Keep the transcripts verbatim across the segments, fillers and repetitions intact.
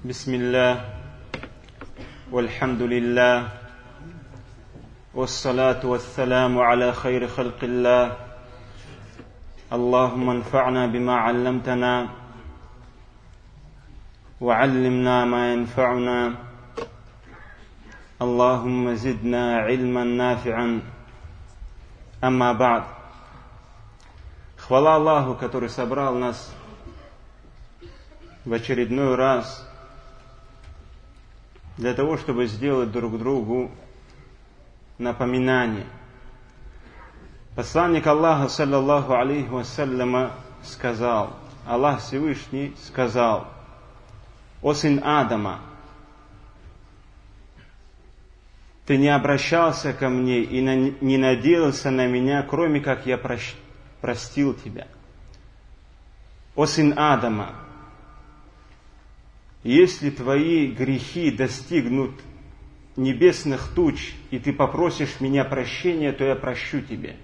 بسم الله والحمد لله والصلاة والسلام على خير خلق الله اللهم انفعنا بما علمتنا وعلمنا ما ينفعنا اللهم زدنا علما نافعا أما بعد. Хвала Аллаху, который собрал нас в очередной раз для того, чтобы сделать друг другу напоминание. Посланник Аллаха, саллаллаху алейхи вассаляма, сказал, Аллах Всевышний сказал: «О сын Адама, ты не обращался ко мне и не надеялся на меня, кроме как я простил тебя. О сын Адама, если твои грехи достигнут небесных туч, и ты попросишь меня прощения, то я прощу тебе.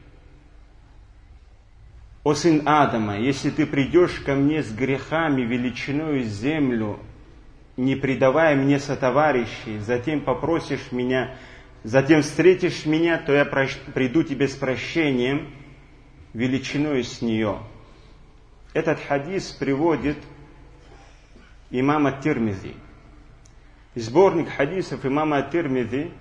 О сын Адама, если ты придешь ко мне с грехами величиной землю, не предавая мне сотоварищей, затем попросишь меня, затем встретишь меня, то я прощ... приду тебе с прощением величиной с нее». Этот хадис приводит имам ат-Тирмизи. Сборник хадисов имама ат-Тирмизи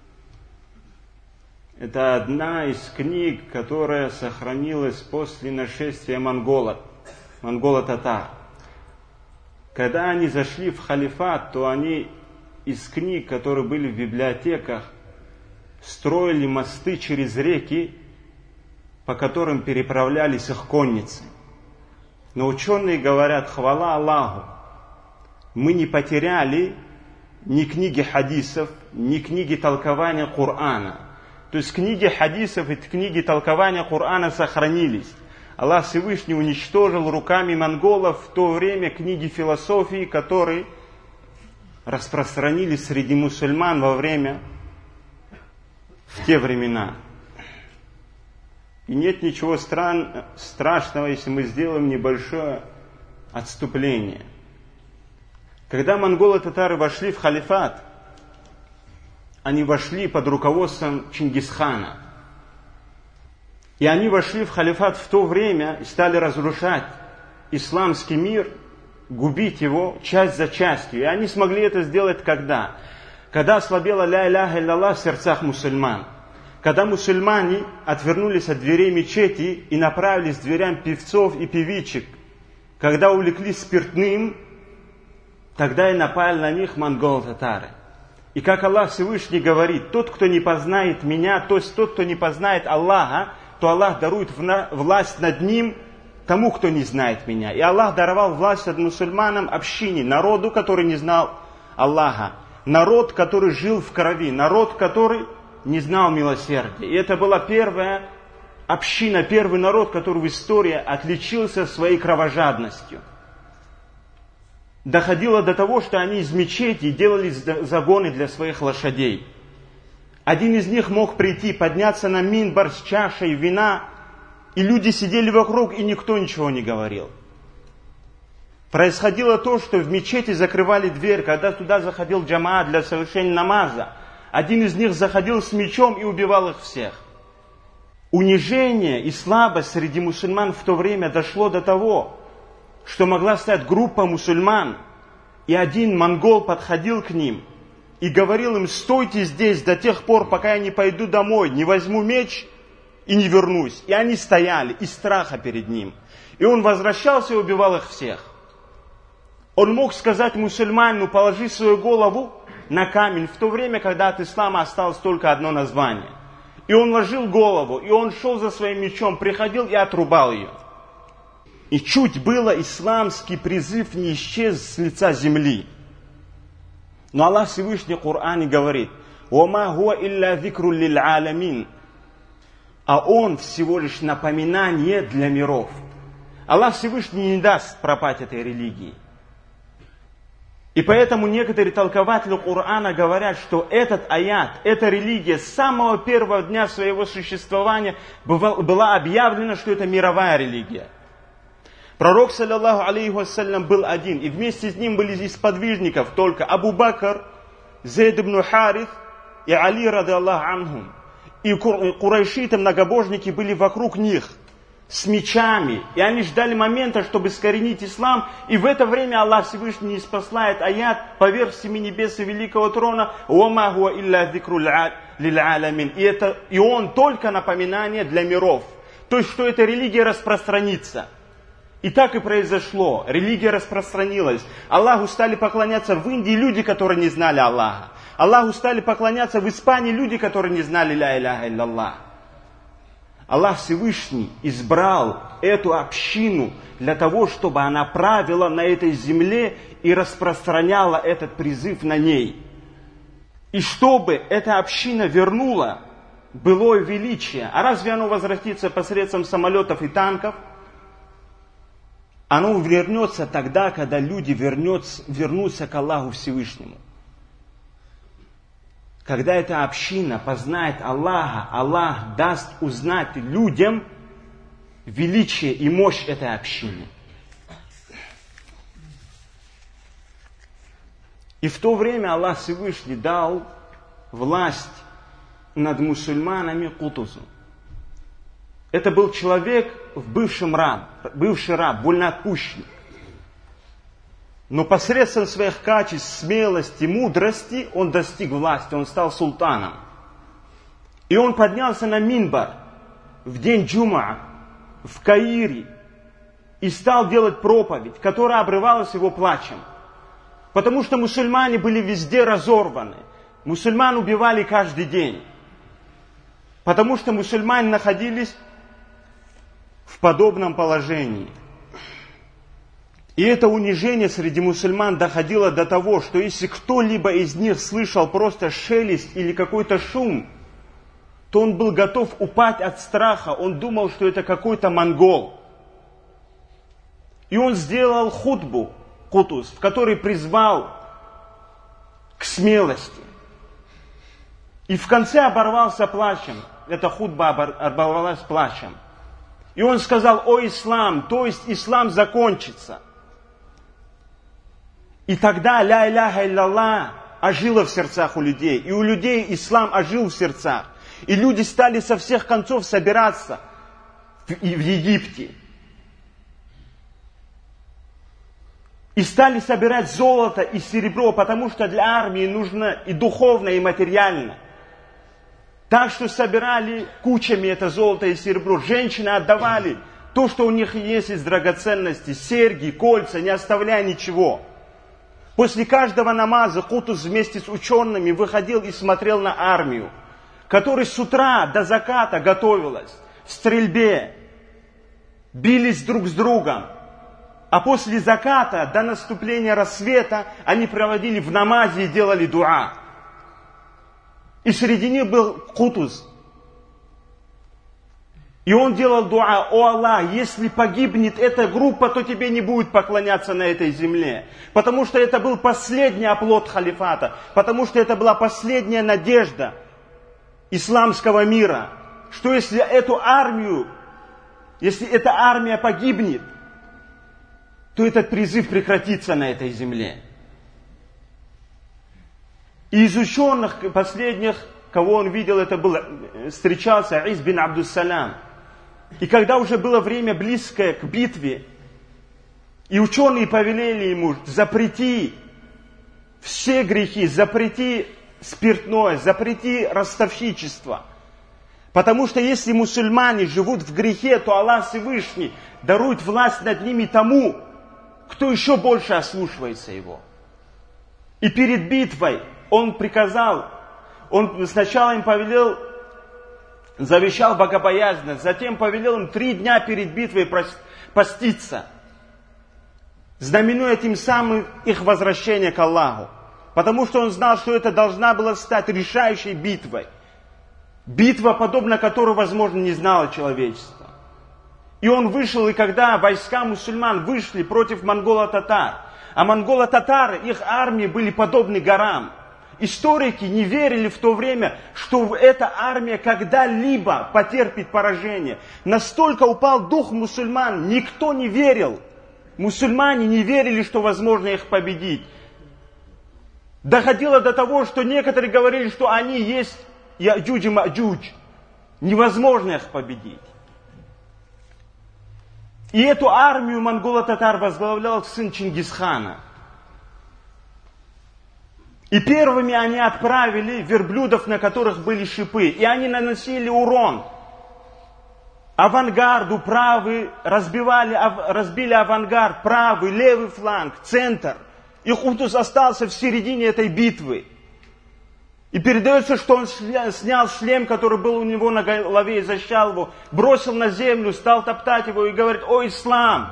– это одна из книг, которая сохранилась после нашествия монголов, монголо-татар. Когда они зашли в халифат, то они из книг, которые были в библиотеках, строили мосты через реки, по которым переправлялись их конницы. Но ученые говорят: хвала Аллаху, мы не потеряли ни книги хадисов, ни книги толкования Корана. То есть книги хадисов и книги толкования Корана сохранились. Аллах Всевышний уничтожил руками монголов в то время книги философии, которые распространились среди мусульман во время, в те времена. И нет ничего стран, страшного, если мы сделаем небольшое отступление. Когда монголы-татары вошли в халифат, они вошли под руководством Чингисхана. И они вошли в халифат в то время и стали разрушать исламский мир, губить его часть за частью. И они смогли это сделать когда? Когда ослабела ля иляха илlallah в сердцах мусульман. Когда мусульмане отвернулись от дверей мечети и направились к дверям певцов и певичек, когда увлеклись спиртным, тогда и напали на них монголо-татары. И как Аллах Всевышний говорит: тот, кто не познает меня, то есть тот, кто не познает Аллаха, то Аллах дарует власть над ним тому, кто не знает меня. И Аллах даровал власть над мусульманам, общине, народу, который не знал Аллаха. Народ, который жил в крови, народ, который не знал милосердия. И это была первая община, первый народ, который в истории отличился своей кровожадностью. Доходило до того, что они из мечети делали загоны для своих лошадей. Один из них мог прийти, подняться на минбар с чашей вина, и люди сидели вокруг, и никто ничего не говорил. Происходило то, что в мечети закрывали дверь, когда туда заходил джамаат для совершения намаза. Один из них заходил с мечом и убивал их всех. Унижение и слабость среди мусульман в то время дошло до того, что могла стать группа мусульман, и один монгол подходил к ним и говорил им: стойте здесь до тех пор, пока я не пойду домой, не возьму меч и не вернусь. И они стояли из страха перед ним. И он возвращался и убивал их всех. Он мог сказать мусульманину: положи свою голову на камень, в то время, когда от ислама осталось только одно название. И он ложил голову, и он шел за своим мечом, приходил и отрубал ее. И чуть было исламский призыв не исчез с лица земли. Но Аллах Всевышний в Коране говорит: «Вама хуа илля зикру лиль аламин». А он всего лишь напоминание для миров. Аллах Всевышний не даст пропасть этой религии. И поэтому некоторые толкователи Корана говорят, что этот аят, эта религия с самого первого дня своего существования была объявлена, что это мировая религия. Пророк, саллаллаху алейхи вассалям, был один, и вместе с ним были из подвижников только Абу Бакр, Зейд ибн Харith и Али, ради Аллаху анхум. И курайшиты, многобожники, были вокруг них с мечами, и они ждали момента, чтобы искоренить ислам, и в это время Аллах Всевышний спасает аят поверх семи небес и великого трона, «Вама хуа илля зикру лил алямин». И, это, и он только напоминание для миров. То есть, что эта религия распространится. И так и произошло. Религия распространилась. Аллаху стали поклоняться в Индии люди, которые не знали Аллаха. Аллаху стали поклоняться в Испании люди, которые не знали ля иляха илляллах. Аллах Всевышний избрал эту общину для того, чтобы она правила на этой земле и распространяла этот призыв на ней. И чтобы эта община вернула былое величие. А разве оно возвратится посредством самолетов и танков? Оно вернется тогда, когда люди вернется, вернутся к Аллаху Всевышнему. Когда эта община познает Аллаха, Аллах даст узнать людям величие и мощь этой общины. И в то время Аллах Всевышний дал власть над мусульманами Кутузу. Это был человек, в бывшем раб, бывший раб, вольноотпущенник. Но посредством своих качеств, смелости, мудрости он достиг власти, он стал султаном. И он поднялся на минбар в день джумаа в Каире и стал делать проповедь, которая обрывалась его плачем. Потому что мусульмане были везде разорваны. Мусульман убивали каждый день. Потому что мусульмане находились в подобном положении. И это унижение среди мусульман доходило до того, что если кто-либо из них слышал просто шелест или какой-то шум, то он был готов упасть от страха, он думал, что это какой-то монгол. И он сделал хутбу, Кутуз, в которой призвал к смелости. И в конце оборвался плачем. Эта хутба оборвалась плачем. И он сказал: «О ислам», то есть ислам закончится. И тогда ля иляха илляллах ожило в сердцах у людей. И у людей ислам ожил в сердцах. И люди стали со всех концов собираться в, в Египте. И стали собирать золото и серебро, потому что для армии нужно и духовно, и материально. Так что собирали кучами это золото и серебро. Женщины отдавали то, что у них есть из драгоценностей, серьги, кольца, не оставляя ничего. После каждого намаза Кутуз вместе с учеными выходил и смотрел на армию, которая с утра до заката готовилась в стрельбе, бились друг с другом. А после заката до наступления рассвета они проводили в намазе и делали дуа. И среди них был Кутуз. И он делал дуа: «О Аллах, если погибнет эта группа, то тебе не будет поклоняться на этой земле». Потому что это был последний оплот халифата. Потому что это была последняя надежда исламского мира. Что если эту армию, если эта армия погибнет, то этот призыв прекратится на этой земле. И из ученых последних, кого он видел, это был, встречался Ис бин Абдус-Салам. И когда уже было время близкое к битве, и ученые повелели ему: запрети все грехи, запрети спиртное, запрети ростовщичество. Потому что если мусульмане живут в грехе, то Аллах Всевышний дарует власть над ними тому, кто еще больше ослушивается его. И перед битвой он приказал, он сначала им повелел, завещал богобоязненность, затем повелел им три дня перед битвой поститься, знаменуя тем самым их возвращение к Аллаху. Потому что он знал, что это должна была стать решающей битвой. Битва, подобно которой, возможно, не знало человечество. И он вышел, и когда войска мусульман вышли против монголо-татар, а монголо-татары, их армии были подобны горам. Историки не верили в то время, что эта армия когда-либо потерпит поражение. Настолько упал дух мусульман, никто не верил. Мусульмане не верили, что возможно их победить. Доходило до того, что некоторые говорили, что они есть Яджудж и Маджудж. Невозможно их победить. И эту армию монголо-татар возглавлял сын Чингисхана. И первыми они отправили верблюдов, на которых были шипы. И они наносили урон авангарду, правый, разбивали, разбили авангард, правый, левый фланг, центр. И Хутус остался в середине этой битвы. И передается, что он снял шлем, который был у него на голове, и защищал его, бросил на землю, стал топтать его и говорит: «О, ислам!»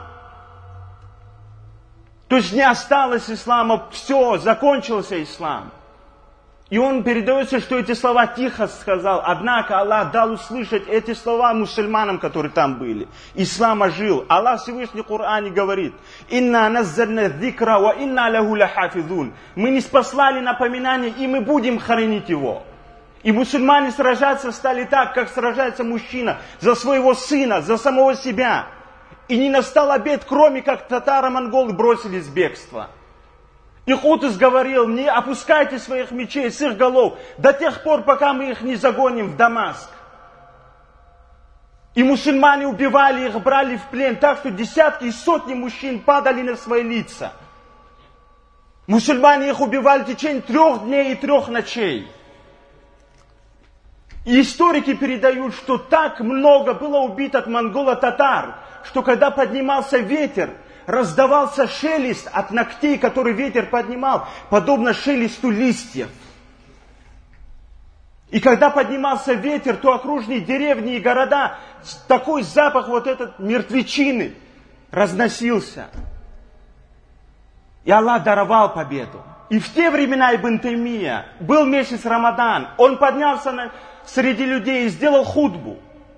То есть не осталось ислама, все, закончился ислам. И он передается, что эти слова тихо сказал, однако Аллах дал услышать эти слова мусульманам, которые там были. Ислам ожил. Аллах Всевышний в Коране говорит: «Инна наззальна зикра ва инна лаху лахафизун». Мы не спаслали напоминание, и мы будем хранить его. И мусульмане сражаться стали так, как сражается мужчина за своего сына, за самого себя. И не настал обед, кроме как татаро-монголы бросились в бегство. И Хутус говорил: не опускайте своих мечей с их голов до тех пор, пока мы их не загоним в Дамаск. И мусульмане убивали их, брали в плен так, что десятки и сотни мужчин падали на свои лица. Мусульмане их убивали в течение трех дней и трех ночей. И историки передают, что так много было убито от монголо-татар, что когда поднимался ветер, раздавался шелест от ногтей, который ветер поднимал, подобно шелесту листьев. И когда поднимался ветер, то окружные деревни и города, такой запах вот этот мертвечины разносился. И Аллах даровал победу. И в те времена Ибн Таймия был месяц Рамадан, он поднялся на, среди людей и сделал хутбу.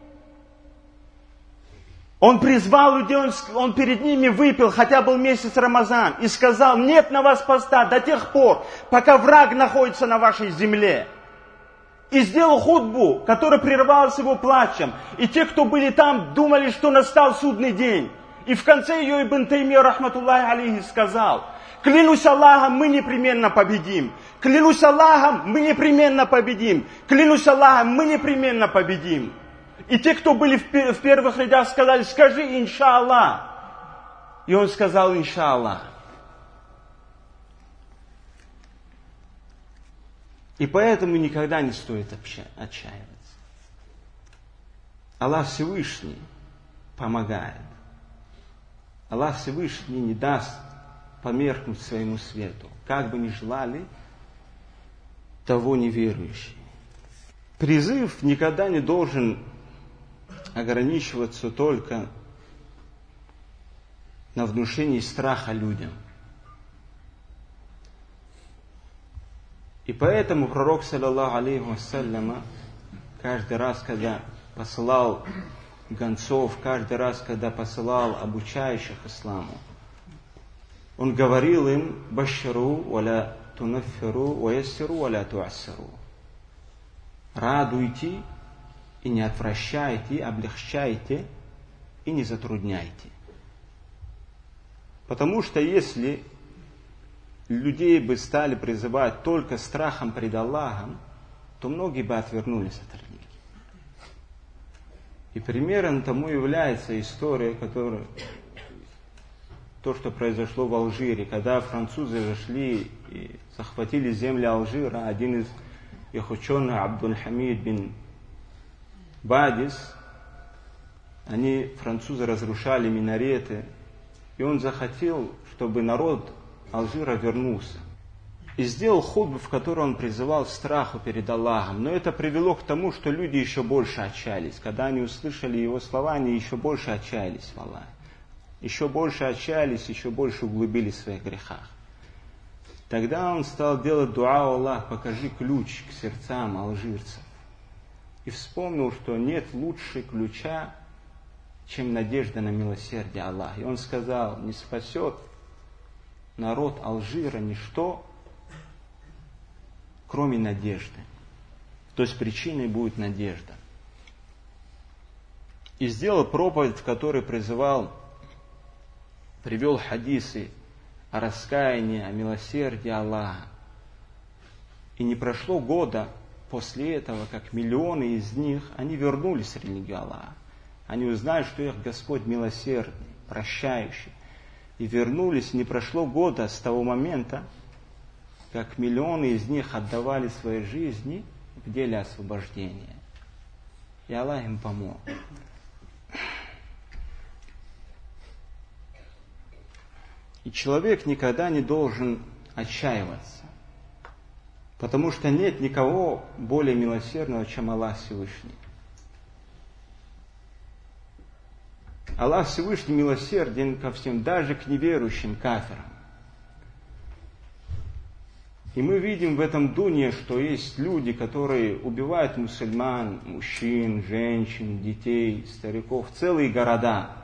Он призвал людей, он, он перед ними выпил, хотя был месяц Рамазан, и сказал: нет на вас поста до тех пор, пока враг находится на вашей земле. И сделал хутбу, которая прерывалась его плачем. И те, кто были там, думали, что настал судный день. И в конце ее Ибн Таймия, рахматуллахи алейхи, сказал: клянусь Аллахом, мы непременно победим. Клянусь Аллахом, мы непременно победим. Клянусь Аллахом, мы непременно победим. И те, кто были в первых рядах, сказали: скажи иншаллах. И он сказал: иншаллах. И поэтому никогда не стоит отчаиваться. Аллах Всевышний помогает. Аллах Всевышний не даст померкнуть своему свету, как бы ни желали того неверующие. Призыв никогда не должен ограничиваться только на внушении страха людям. И поэтому пророк, саллаллаху алейхи вассаляма, каждый раз, когда посылал гонцов, каждый раз, когда посылал обучающих исламу, он говорил им: баширу валя тунаффиру ваяссиру валя туассиру. Радуйте и не отвращайте, облегчайте и не затрудняйте. Потому что если людей бы стали призывать только страхом пред Аллахом, то многие бы отвернулись от религии. И примером тому является история, которая, то, что произошло в Алжире, когда французы зашли и захватили земли Алжира. Один из их ученых, Абдуль-Хамид бин Бадис, они, французы, разрушали минареты, и он захотел, чтобы народ Алжира вернулся. И сделал хутбу, в которой он призывал к страху перед Аллахом. Но это привело к тому, что люди еще больше отчаялись. Когда они услышали его слова, они еще больше отчаялись в Аллахе. Еще больше отчаялись, еще больше углубились в своих грехах. Тогда он стал делать дуа: Аллах, покажи ключ к сердцам алжирцев. И вспомнил, что нет лучше ключа, чем надежда на милосердие Аллаха. И он сказал: не спасет народ Алжира ничто, кроме надежды. То есть причиной будет надежда. И сделал проповедь, в которой призывал, привел хадисы о раскаянии, о милосердии Аллаха. И не прошло года после этого, как миллионы из них, они вернулись в религию Аллаха. Они узнали, что их Господь милосердный, прощающий. И вернулись, не прошло года с того момента, как миллионы из них отдавали свои жизни в деле освобождения. И Аллах им помог. И человек никогда не должен отчаиваться, потому что нет никого более милосердного, чем Аллах Всевышний. Аллах Всевышний милосерден ко всем, даже к неверующим кафирам. И мы видим в этом дуне, что есть люди, которые убивают мусульман, мужчин, женщин, детей, стариков, целые города.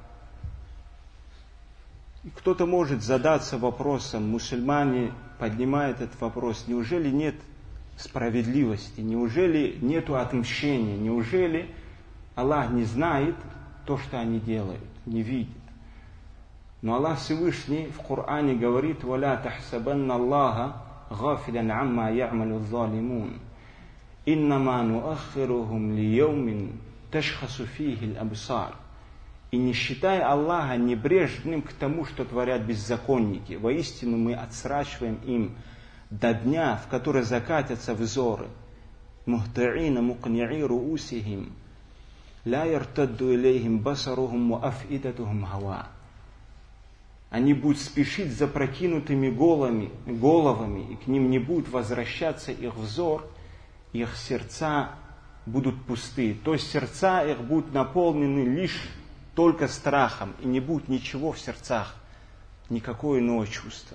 И кто-то может задаться вопросом, мусульмане поднимают этот вопрос, неужели нет справедливости, неужели нет отмщения, неужели Аллах не знает то, что они делают, не видит. Но Аллах Всевышний в Коране говорит: «Валя тахсабанна Аллаха гафилян амма я'малу залимун, иннама нуаххирухум лияумин ташхасу фихи аль-абсар». И не считай Аллаха небрежным к тому, что творят беззаконники. Воистину мы отсрачиваем им до дня, в который закатятся взоры. Мухта'ина мукни'и руусихим, ла яртадду илейхим басарухум ва афидатухум хава. Они будут спешить за прокинутыми головами, головами, и к ним не будет возвращаться их взор, их сердца будут пусты. То есть сердца их будут наполнены лишь только страхом, и не будет ничего в сердцах, никакого иного чувства.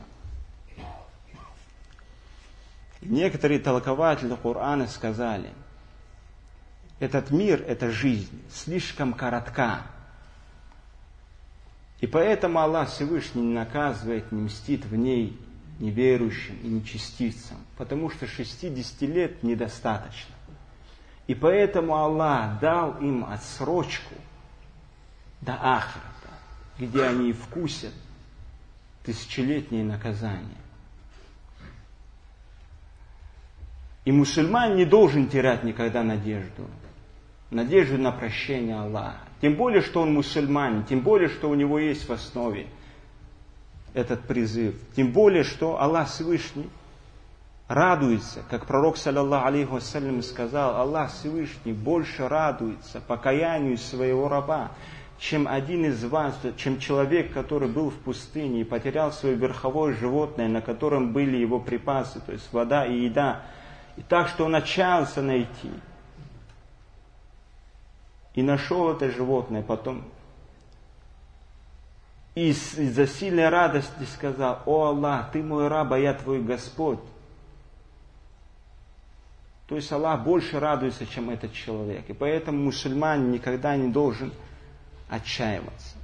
Некоторые толкователи Корана сказали: этот мир, эта жизнь слишком коротка, и поэтому Аллах Всевышний не наказывает, не мстит в ней неверующим и нечестивцам, потому что шестидесяти лет недостаточно. И поэтому Аллах дал им отсрочку до ахирата, где они вкусят тысячелетнее наказание. И мусульманин не должен терять никогда надежду. Надежду на прощение Аллаха. Тем более, что он мусульманин, тем более, что у него есть в основе этот призыв. Тем более, что Аллах Всевышний радуется, как пророк, саллаллаху алейхи вассалям, сказал: Аллах Всевышний больше радуется покаянию своего раба, чем один из вас, чем человек, который был в пустыне и потерял свое верховое животное, на котором были его припасы, то есть вода и еда, и так, что он отчаялся найти. И нашел это животное потом. И из-за сильной радости сказал: «О Аллах, Ты мой раб, а я Твой Господь». То есть Аллах больше радуется, чем этот человек. И поэтому мусульманин никогда не должен отчаиваться.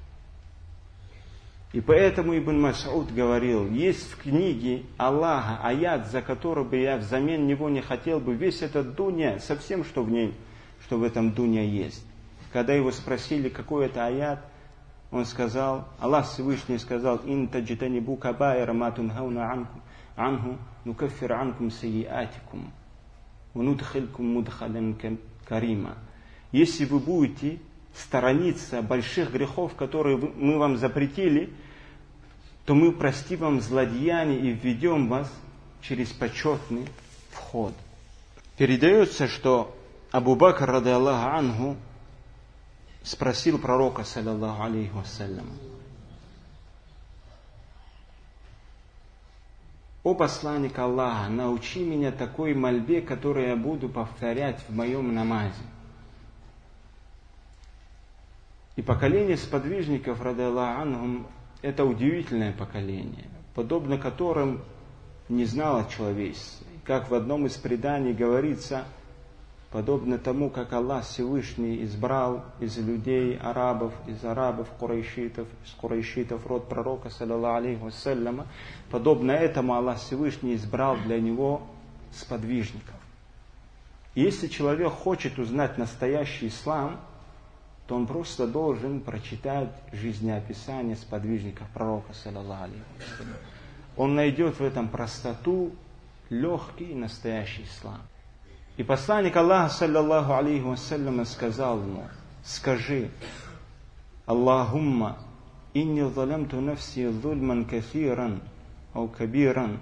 И поэтому Ибн Мас'уд говорил: есть в книге Аллаха аят, за который бы я взамен него не хотел бы весь этот дуня, со всем, что в ней, что в этом дуня есть. Когда его спросили, какой это аят, он сказал, Аллах Всевышний сказал: «Ин таджтанибу кабаира ма тунхауна анху, нукаффир анкум сайиатикум, ва нудхилькум мудхалан карима». Если вы будете сторониться больших грехов, которые мы вам запретили, то мы простим вам злодеяния и введем вас через почетный вход. Передается, что Абу Бакр, ради Аллаху анху, спросил пророка, саллаллаху алейхи вассалям: «О посланник Аллаха, научи меня такой мольбе, которую я буду повторять в моем намазе». И поколение сподвижников, ради Аллаху анхум, это удивительное поколение, подобно которым не знало человечество. И как в одном из преданий говорится, подобно тому, как Аллах Всевышний избрал из людей арабов, из арабов курайшитов, из курайшитов род пророка, саллаллаху алейхи вассаляма, подобно этому Аллах Всевышний избрал для него сподвижников. И если человек хочет узнать настоящий ислам, то он просто должен прочитать жизнеописание сподвижников пророка, саллаллаху алейхи вассалям. Он найдет в этом простоту, легкий и настоящий ислам. И посланник Аллаха, саллаллаху алейхи вассалям, сказал ему: скажи: Аллахумма инни залямту нафси зульман кафиран ау кабиран,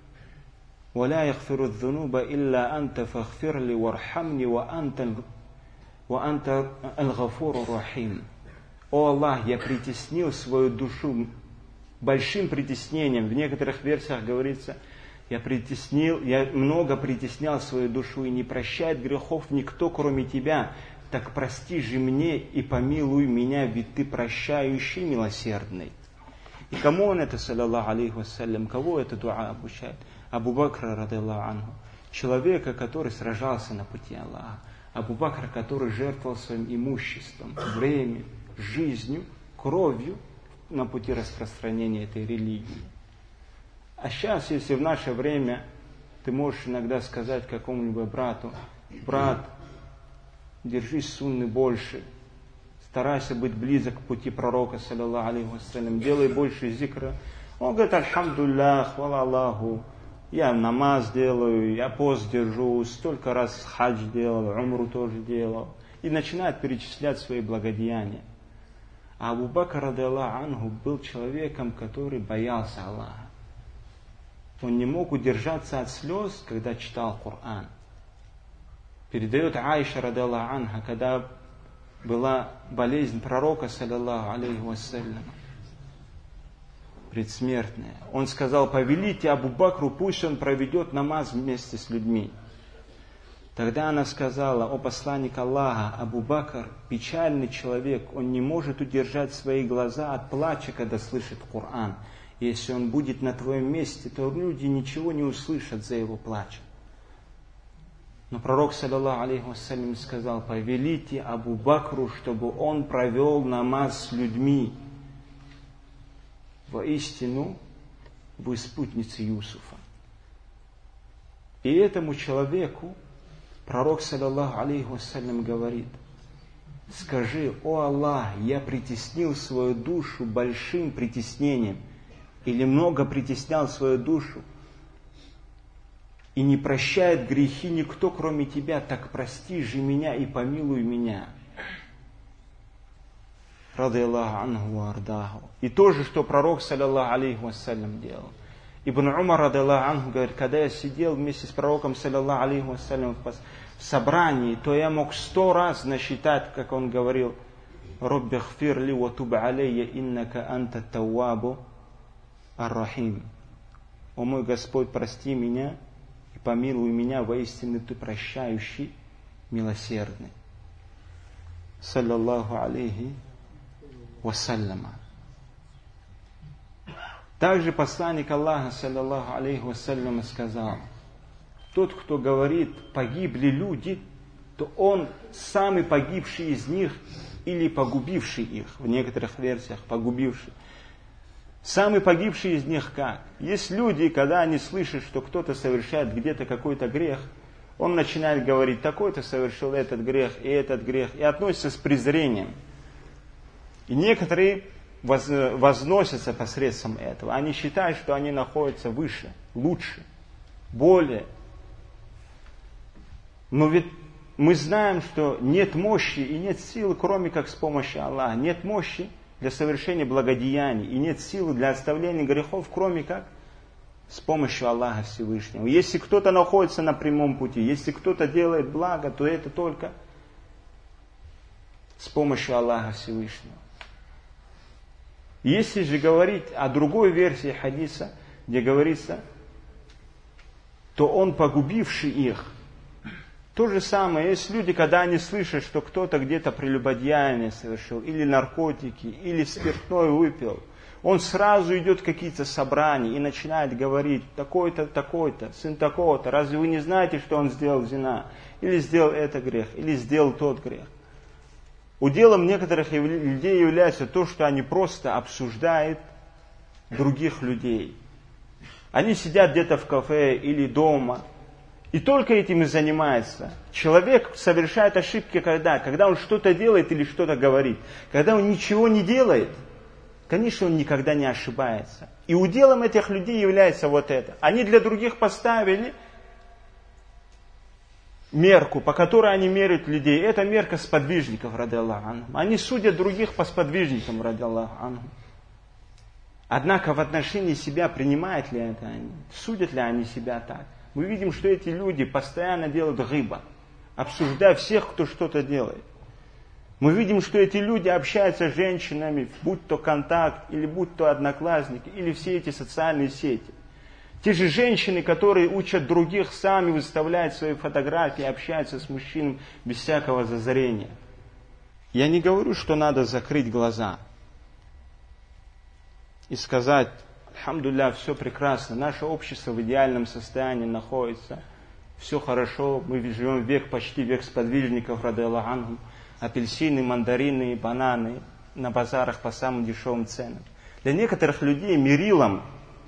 ва ла яхфиру дзунуба илля анта фахфирли вархамни ва анта ва анта аль-гафуру рахим. О Аллах, я притеснил свою душу большим притеснением. В некоторых версиях говорится: я притеснил, я много притеснял свою душу, и не прощает грехов никто, кроме тебя. Так прости же мне и помилуй меня, ведь ты прощающий, милосердный. И кому он это, саллаллаху алейхи вассалям, кого это дуа обучает? Абу Бакра, радиллаху анху, человека, который сражался на пути Аллаха. Абу Бакр, который жертвовал своим имуществом, временем, жизнью, кровью на пути распространения этой религии. А сейчас, если в наше время ты можешь иногда сказать какому-либо брату: брат, держись сунны больше, старайся быть близок к пути пророка, саллаллаху алейхи вассалям, делай больше зикра. Он говорит: альхамдулиллах, хвала Аллаху, я намаз делаю, я пост держу, столько раз хадж делал, умру тоже делал. И начинает перечислять свои благодеяния. А Абу Бакр, радиллаху анху, был человеком, который боялся Аллаха. Он не мог удержаться от слез, когда читал Коран. Передает Аиша, радиллаху анха, когда была болезнь пророка, саллаллаху алейхи вассалям, предсмертная. Он сказал: повелите Абу Бакру, пусть он проведет намаз вместе с людьми. Тогда она сказала: о посланник Аллаха, Абу Бакр печальный человек, он не может удержать свои глаза от плача, когда слышит Коран. Если он будет на твоем месте, то люди ничего не услышат за его плачем. Но пророк, саллаллаху алейхи вассалям, сказал: повелите Абу Бакру, чтобы он провел намаз с людьми. Воистину, вы спутницы Юсуфа. И этому человеку пророк, саллаллаху алейхи вассалям, говорит: скажи: о Аллах, я притеснил свою душу большим притеснением, или много притеснял свою душу, и не прощает грехи никто, кроме тебя, так прости же меня и помилуй меня. Радиллаху анху ва ардаху. И то же, что пророк, саллаллаху алейхи вассалям, делал. Ибн Умар, радиллаху анху, говорит: когда я сидел вместе с пророком, саллаллаху алейхи вассалям, в собрании, то я мог сто раз насчитать, как он говорил: «Робби гфир ли ва туб алейя, иннака анта тауабу ар-рахим». О мой Господь, прости меня и помилуй меня, воистину ты прощающий, милосердный. Саллаллаху алейхи вассаляма. Также посланник Аллаха, саллаллаху алейхи вассалям, сказал: тот, кто говорит погибли люди, то он самый погибший из них или погубивший их, в некоторых версиях погубивший. Самый погибший из них как? Есть люди, когда они слышат, что кто-то совершает где-то какой-то грех, он начинает говорить: такой-то совершил этот грех и этот грех, и относится с презрением. И некоторые воз, возносятся посредством этого. Они считают, что они находятся выше, лучше, более. Но ведь мы знаем, что нет мощи и нет силы, кроме как с помощью Аллаха. Нет мощи для совершения благодеяний и нет силы для оставления грехов, кроме как с помощью Аллаха Всевышнего. Если кто-то находится на прямом пути, если кто-то делает благо, то это только с помощью Аллаха Всевышнего. Если же говорить о другой версии хадиса, где говорится, то он погубивший их. То же самое, есть люди, когда они слышат, что кто-то где-то прелюбодеяние совершил, или наркотики, или спиртное выпил, он сразу идет в какие-то собрания и начинает говорить: такой-то, такой-то, сын такого-то, разве вы не знаете, что он сделал зина, или сделал это грех, или сделал тот грех. Уделом некоторых людей является то, что они просто обсуждают других людей. Они сидят где-то в кафе или дома, И только этим и занимается. Человек совершает ошибки когда? Когда он что-то делает или что-то говорит. Когда он ничего не делает, конечно, он никогда не ошибается. И уделом этих людей является вот это. Они для других поставили мерку, по которой они меряют людей. Это мерка сподвижников, ради Аллаху анхум. Они судят других по сподвижникам, ради Аллаху анхум. Однако в отношении себя принимают ли это они? Судят ли они себя так? Мы видим, что эти люди постоянно делают гиба, обсуждая всех, кто что-то делает. Мы видим, что эти люди общаются с женщинами, будь то контакт, или будь то одноклассники, или все эти социальные сети. Те же женщины, которые учат других, сами выставляют свои фотографии, общаются с мужчинами без всякого зазрения. Я не говорю, что надо закрыть глаза и сказать: «Альхамдулилля, все прекрасно, наше общество в идеальном состоянии находится, все хорошо, мы живем век, почти век сподвижников, ради Аллаху анхум, апельсины, мандарины, бананы на базарах по самым дешевым ценам». Для некоторых людей мерилом,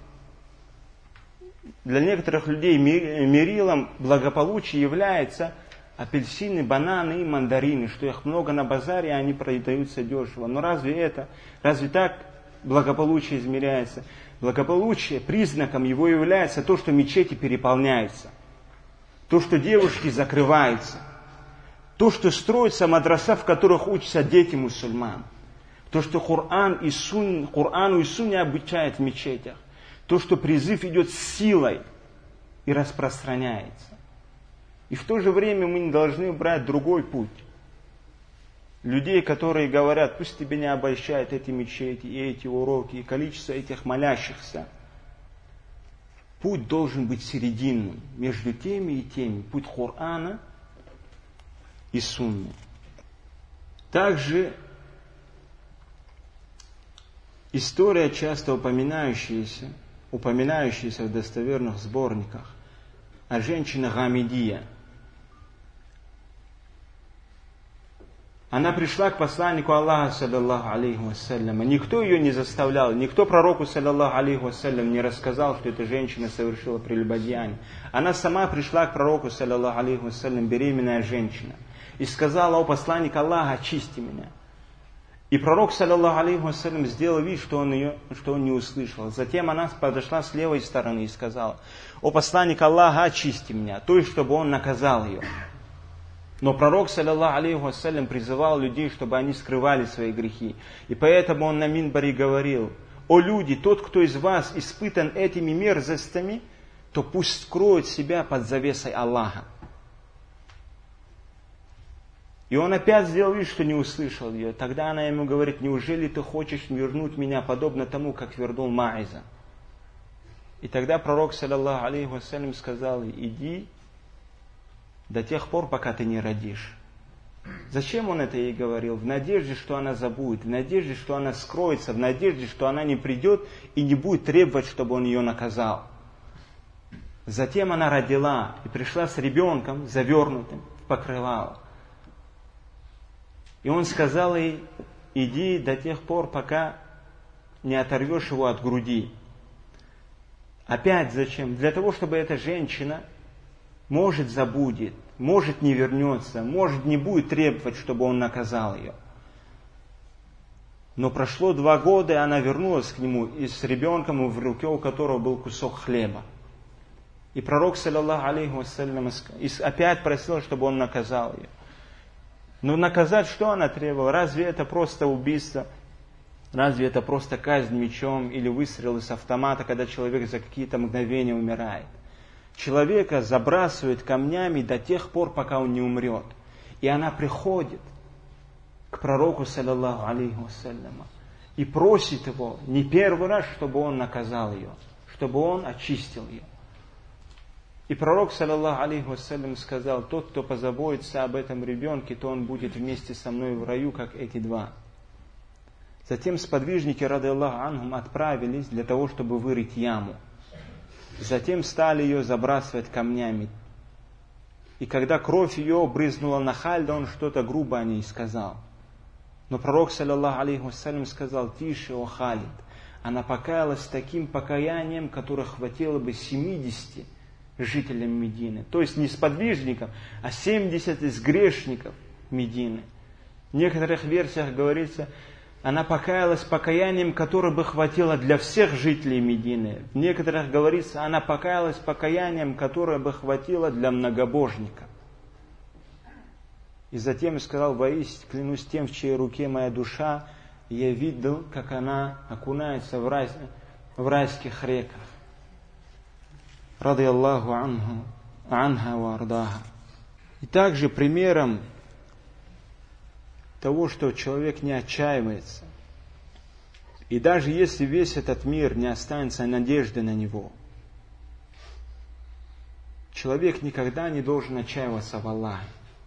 для некоторых людей мерилом благополучия является апельсины, бананы и мандарины, что их много на базаре, и они продаются дешево. Но разве это, разве так благополучие измеряется? Благополучие, признаком его является то, что мечети переполняются, то, что девушки закрываются, то, что строятся мадраса, в которых учатся дети мусульман, то, что Коран и Сунна, Корану и Сунне обучают в мечетях, то, что призыв идет с силой и распространяется. И в то же время мы не должны брать другой путь. Людей, которые говорят: пусть тебя не обольщают эти мечети, и эти уроки, и количество этих молящихся. Путь должен быть серединным, между теми и теми. Путь Корана и Сунны. Также история, часто упоминающаяся, упоминающаяся в достоверных сборниках, о женщине Гамидия. Она пришла к посланнику Аллаха, саллаллаху алейхи вассалям. Никто ее не заставлял, никто пророку, саллаллаху алейхи вассалям, не рассказал, что эта женщина совершила прелюбодеяние. Она сама пришла к пророку, саллаллаху алейхи вассалям, беременная женщина, и сказала: «О посланник Аллаха, очисти меня». И пророк, саллаллаху алейхи вассалям, сделал вид, что он, ее, что он не услышал. Затем она подошла с левой стороны и сказала: «О посланник Аллаха, очисти меня», то есть, чтобы он наказал ее. Но пророк, саллаллаху алейхи вассалям, призывал людей, чтобы они скрывали свои грехи. И поэтому он на минбаре говорил: «О люди, тот, кто из вас испытан этими мерзостями, то пусть скроет себя под завесой Аллаха». И он опять сделал вид, что не услышал ее. Тогда она ему говорит: «Неужели ты хочешь вернуть меня подобно тому, как вернул Маиза?» И тогда пророк, саллаллаху алейхи вассалям, сказал: «Иди до тех пор, пока ты не родишь». Зачем он это ей говорил? В надежде, что она забудет, в надежде, что она скроется, в надежде, что она не придет и не будет требовать, чтобы он ее наказал. Затем она родила и пришла с ребенком, завернутым в покрывало. И он сказал ей: «Иди до тех пор, пока не оторвешь его от груди». Опять зачем? Для того, чтобы эта женщина, может, забудет, может, не вернется, может, не будет требовать, чтобы он наказал ее. Но прошло два года, и она вернулась к нему, и с ребенком, в руке у которого был кусок хлеба. И пророк, саллаллаху алейхи вассалям, опять просил, чтобы он наказал ее. Но наказать что она требовала? Разве это просто убийство? Разве это просто казнь мечом или выстрел из автомата, когда человек за какие-то мгновения умирает? Человека забрасывают камнями до тех пор, пока он не умрет. И она приходит к пророку, саллаллаху алейхи вассалям, и просит его не первый раз, чтобы он наказал ее, чтобы он очистил ее. И пророк, саллаллаху алейхи вассалям, сказал: «Тот, кто позаботится об этом ребенке, то он будет вместе со мной в раю, как эти два». Затем сподвижники, ради Аллаху анхум, отправились для того, чтобы вырыть яму. Затем стали ее забрасывать камнями. И когда кровь ее брызнула на Хальда, он что-то грубо о ней сказал. Но пророк, саллаллаху алейхи вассалям, сказал: «Тише, о Халид». Она покаялась таким покаянием, которое хватило бы семидесяти жителям Медины. То есть не сподвижников, а семьдесят из грешников Медины. В некоторых версиях говорится, она покаялась покаянием, которое бы хватило для всех жителей Медины. В некоторых говорится, она покаялась покаянием, которое бы хватило для многобожников. И затем сказал: воистину, клянусь тем, в чьей руке моя душа, я видел, как она окунается в, рай, в райских реках. Ради Аллаху анху, анха ва ардаха. И также примером того, что человек не отчаивается. И даже если весь этот мир не останется надежды на него, человек никогда не должен отчаиваться в Аллахе.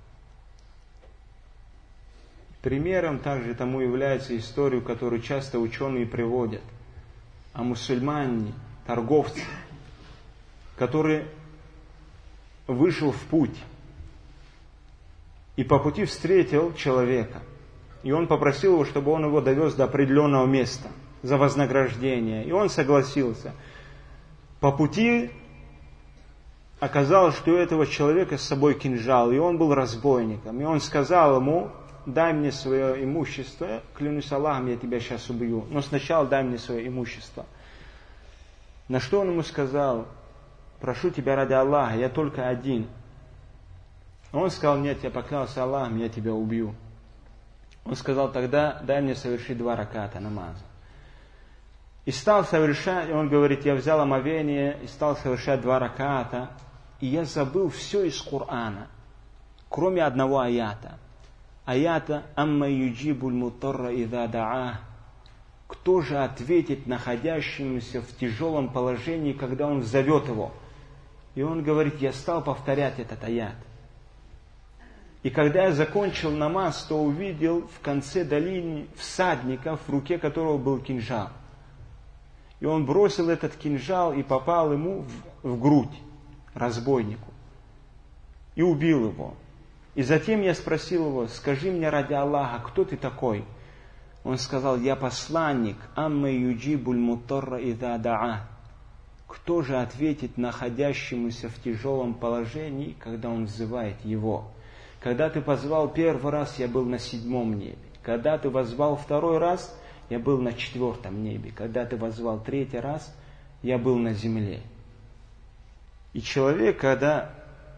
Примером также тому является история, которую часто ученые приводят, о мусульмане, торговце, который вышел в путь и по пути встретил человека. И он попросил его, чтобы он его довез до определенного места за вознаграждение. И он согласился. По пути оказалось, что у этого человека с собой кинжал, и он был разбойником. И он сказал ему: дай мне свое имущество, клянусь Аллахом, я тебя сейчас убью. Но сначала дай мне свое имущество. На что он ему сказал: прошу тебя ради Аллаха, я только один. Он сказал: нет, я поклялся Аллахом, я тебя убью. Он сказал: тогда дай мне совершить два раката намаза. И стал совершать, он говорит, я взял омовение и стал совершать два раката, и я забыл все из Корана, кроме одного аята. Аята «Амма юджибуль мутарра иза да'ах». Кто же ответит находящемуся в тяжелом положении, когда он зовет его? И он говорит: я стал повторять этот аят. И когда я закончил намаз, то увидел в конце долины всадника, в руке которого был кинжал. И он бросил этот кинжал и попал ему в, в грудь, разбойнику, и убил его. И затем я спросил его: скажи мне ради Аллаха, кто ты такой? Он сказал: я посланник, амма юджибуль мутарра иза да'а. Кто же ответит находящемуся в тяжелом положении, когда он взывает его? Когда ты позвал первый раз, я был на седьмом небе. Когда ты воззвал второй раз, я был на четвертом небе. Когда ты воззвал третий раз, я был на земле. И человек, когда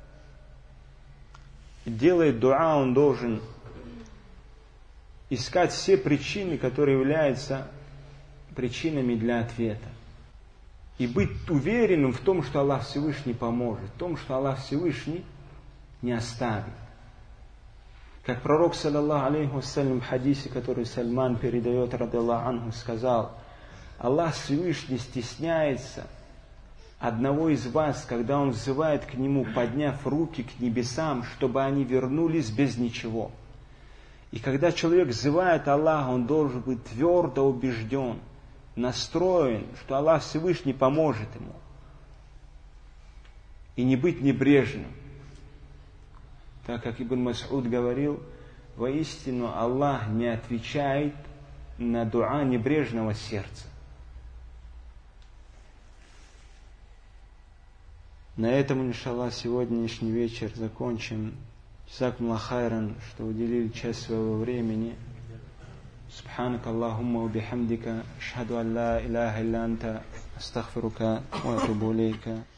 делает дуа, он должен искать все причины, которые являются причинами для ответа. И быть уверенным в том, что Аллах Всевышний поможет, в том, что Аллах Всевышний не оставит. Как пророк, саллаллаху алейхи вассалям, в хадисе, который Сальман передает, ради Аллаху анху, сказал: Аллах Всевышний стесняется одного из вас, когда он взывает к нему, подняв руки к небесам, чтобы они вернулись без ничего. И когда человек взывает Аллаха, он должен быть твердо убежден, настроен, что Аллах Всевышний поможет ему. И не быть небрежным. Так как Ибн Мас'уд говорил: воистину Аллах не отвечает на дуа небрежного сердца. На этом, иншаллах, сегодняшний вечер закончим. Джазакумуллах хайран, что уделили часть своего времени. Субханак Аллахумма ва бихамдика, ашхаду ан ла илаха илля анта, астагфирука ва атубу илейка.